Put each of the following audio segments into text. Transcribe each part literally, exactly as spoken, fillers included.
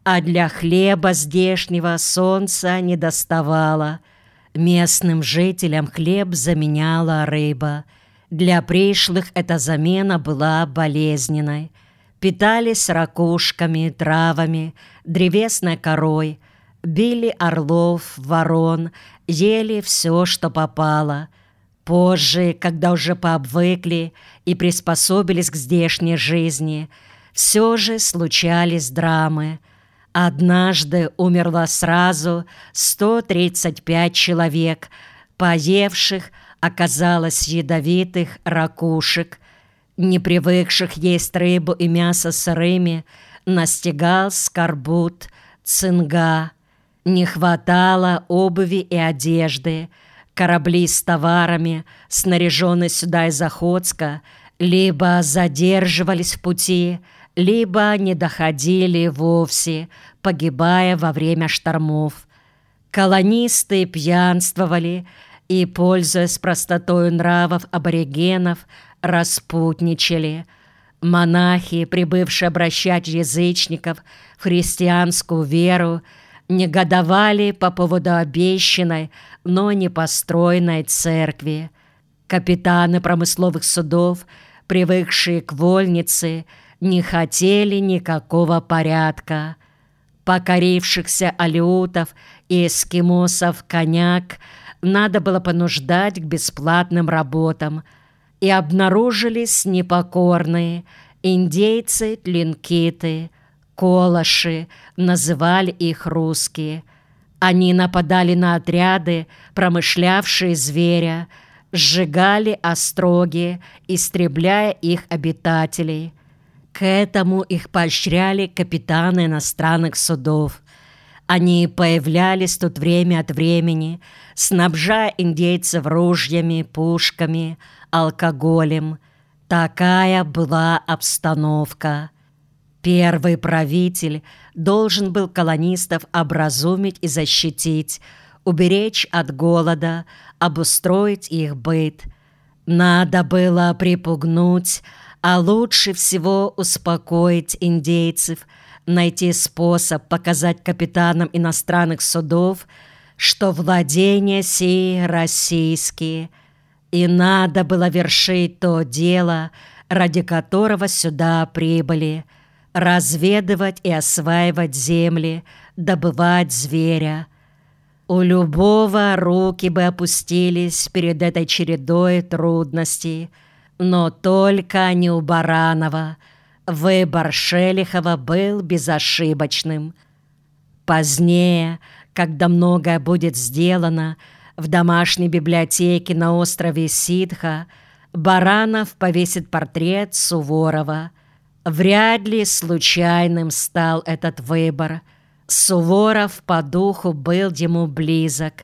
а для хлеба здешнего солнца не доставало. Местным жителям хлеб заменяла рыба. Для пришлых эта замена была болезненной. Питались ракушками, травами, древесной корой, били орлов, ворон, ели все, что попало. Позже, когда уже пообвыкли и приспособились к здешней жизни, все же случались драмы. Однажды умерло сразу сто тридцать пять человек, поевших оказалось ядовитых ракушек. Не привыкших есть рыбу и мясо сырыми, настигал скорбут, цинга. Не хватало обуви и одежды. Корабли с товарами, снаряженные сюда из Охотска, либо задерживались в пути, либо не доходили вовсе, погибая во время штормов. Колонисты пьянствовали и, пользуясь простотой нравов аборигенов, распутничали. Монахи, прибывшие обращать язычников в христианскую веру, негодовали по поводу обещанной, но не построенной церкви. Капитаны промысловых судов, привыкшие к вольнице, не хотели никакого порядка. Покорившихся алеутов и эскимосов коняк надо было понуждать к бесплатным работам, и обнаружились непокорные индейцы-тлинкиты, колоши, называли их русские. Они нападали на отряды, промышлявшие зверя, сжигали остроги, истребляя их обитателей. К этому их поощряли капитаны иностранных судов. Они появлялись тут время от времени, снабжая индейцев ружьями, пушками, алкоголем. Такая была обстановка. Первый правитель должен был колонистов образумить и защитить, уберечь от голода, обустроить их быт. Надо было припугнуть, а лучше всего успокоить индейцев, найти способ показать капитанам иностранных судов, что владения сии российские, и надо было вершить то дело, ради которого сюда прибыли, разведывать и осваивать земли, добывать зверя. У любого руки бы опустились перед этой чередой трудностей, но только не у Баранова. Выбор Шелихова был безошибочным. Позднее, когда многое будет сделано, в домашней библиотеке на острове Ситха Баранов повесит портрет Суворова. Вряд ли случайным стал этот выбор. Суворов по духу был ему близок.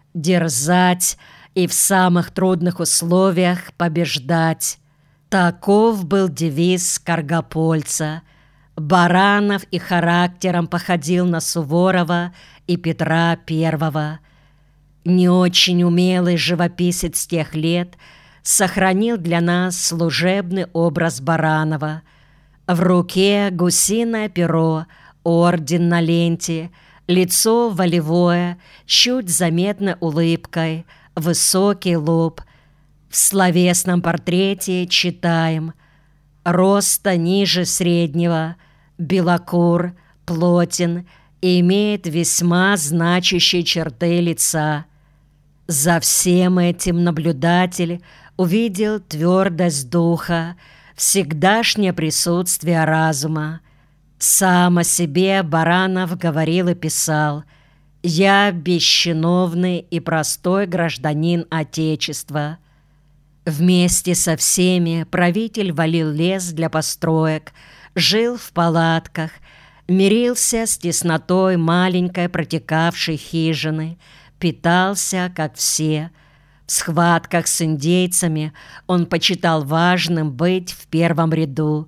Дерзать и в самых трудных условиях побеждать. Таков был девиз Каргопольца. Баранов и характером походил на Суворова и Петра Первого. Не очень умелый живописец тех лет сохранил для нас служебный образ Баранова. В руке гусиное перо, орден на ленте, лицо волевое, чуть заметной улыбкой, высокий лоб. В словесном портрете читаем: роста ниже среднего, белокур, плотен и имеет весьма значащие черты лица. За всем этим наблюдатель увидел твердость духа, всегдашнее присутствие разума. Сам о себе Баранов говорил и писал: «Я бесчиновный и простой гражданин Отечества». Вместе со всеми правитель валил лес для построек, жил в палатках, мирился с теснотой маленькой протекавшей хижины, питался, как все. В схватках с индейцами он почитал важным быть в первом ряду.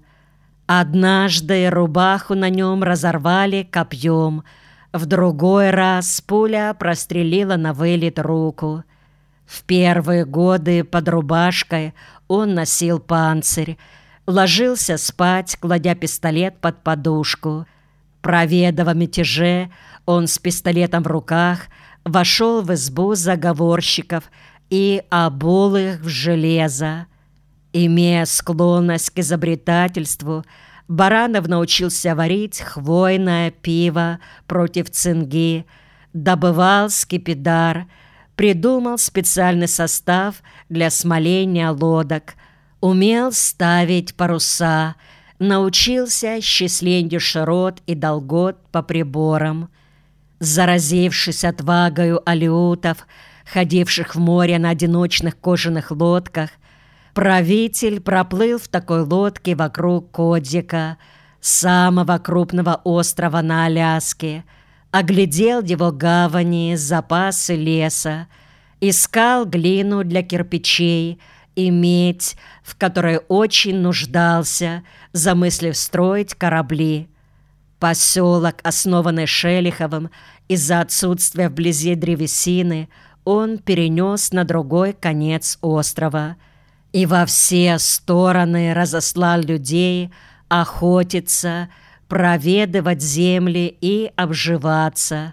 Однажды рубаху на нем разорвали копьем, в другой раз пуля прострелила на вылет руку. В первые годы под рубашкой он носил панцирь, ложился спать, кладя пистолет под подушку. Проведав о мятеже, он с пистолетом в руках вошел в избу заговорщиков и обул их в железо. Имея склонность к изобретательству, Баранов научился варить хвойное пиво против цинги, добывал скипидар, придумал специальный состав для смоления лодок, умел ставить паруса, научился счислить деширот и долгот по приборам. Заразившись отвагою алеутов, ходивших в море на одиночных кожаных лодках, правитель проплыл в такой лодке вокруг Кодзика, самого крупного острова на Аляске, оглядел его гавани, запасы леса, искал глину для кирпичей и медь, в которой очень нуждался, замыслив строить корабли. Поселок, основанный Шелиховым, из-за отсутствия вблизи древесины, он перенес на другой конец острова и во все стороны разослал людей охотиться, проведывать земли и обживаться.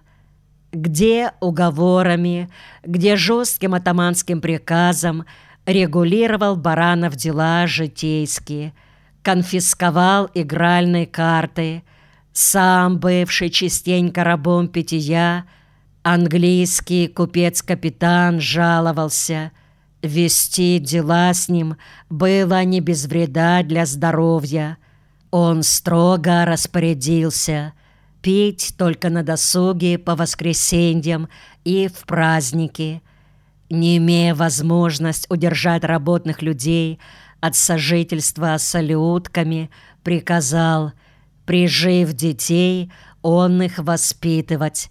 Где уговорами, где жестким атаманским приказом регулировал Баранов дела житейские, конфисковал игральные карты, сам бывший частенько рабом питья, английский купец-капитан жаловался. Вести дела с ним было не без вреда для здоровья. Он строго распорядился пить только на досуге по воскресеньям и в праздники. Не имея возможность удержать работных людей от сожительства с алеутками, приказал, прижив детей, он их воспитывать.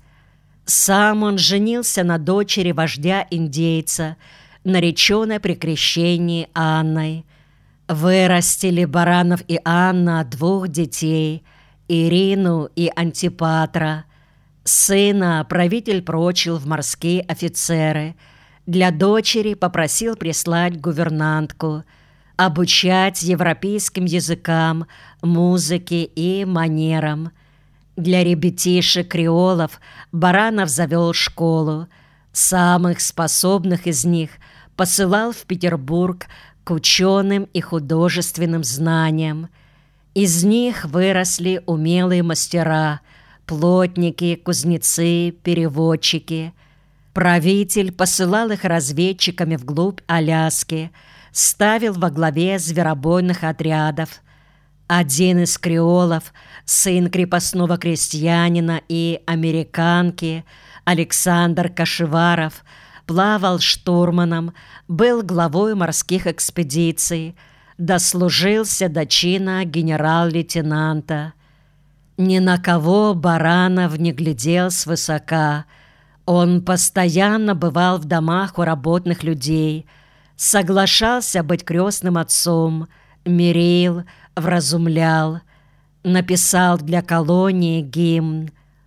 Сам он женился на дочери вождя индейца, нареченной при крещении Анной. Вырастили Баранов и Анна двух детей, Ирину и Антипатра. Сына правитель прочил в морские офицеры. Для дочери попросил прислать гувернантку, обучать европейским языкам, музыке и манерам. Для ребятишек-креолов Баранов завел школу. Самых способных из них посылал в Петербург к ученым и художественным знаниям. Из них выросли умелые мастера, плотники, кузнецы, переводчики. Правитель посылал их разведчиками вглубь Аляски, ставил во главе зверобойных отрядов. Один из креолов, сын крепостного крестьянина и американки, Александр Кашеваров, плавал штурманом, был главой морских экспедиций, дослужился до чина генерал-лейтенанта. Ни на кого Баранов не глядел свысока. Он постоянно бывал в домах у работных людей, соглашался быть крестным отцом, мирил, вразумлял, написал для колонии гимн.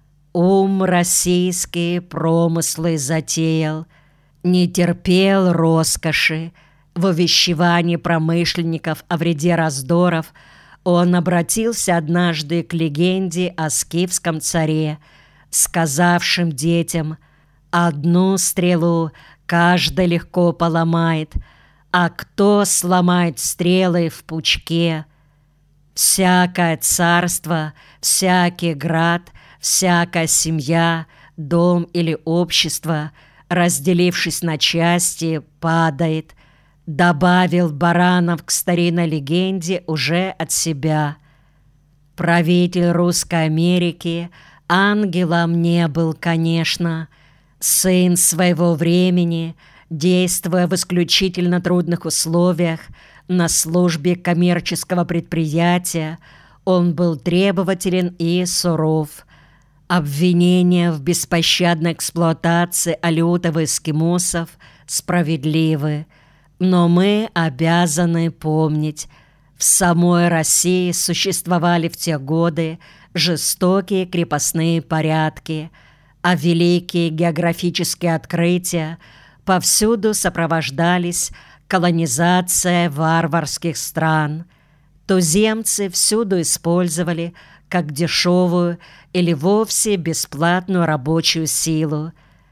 Ум российский промыслы затеял, не терпел роскоши. В увещевании промышленников о вреде раздоров он обратился однажды к легенде о скифском царе, сказавшим детям: «Одну стрелу каждый легко поломает, а кто сломает стрелы в пучке? Всякое царство, всякий град, всякая семья, дом или общество, разделившись на части, падает», добавил Баранов к старинной легенде уже от себя. Правитель Русской Америки ангелом не был, конечно. Сын своего времени, действуя в исключительно трудных условиях на службе коммерческого предприятия, он был требователен и суров. Обвинения в беспощадной эксплуатации алеутов и эскимосов справедливы, но мы обязаны помнить, в самой России существовали в те годы жестокие крепостные порядки, а великие географические открытия повсюду сопровождались колонизацией варварских стран. Туземцы всюду использовали как дешевую или вовсе бесплатную рабочую силу,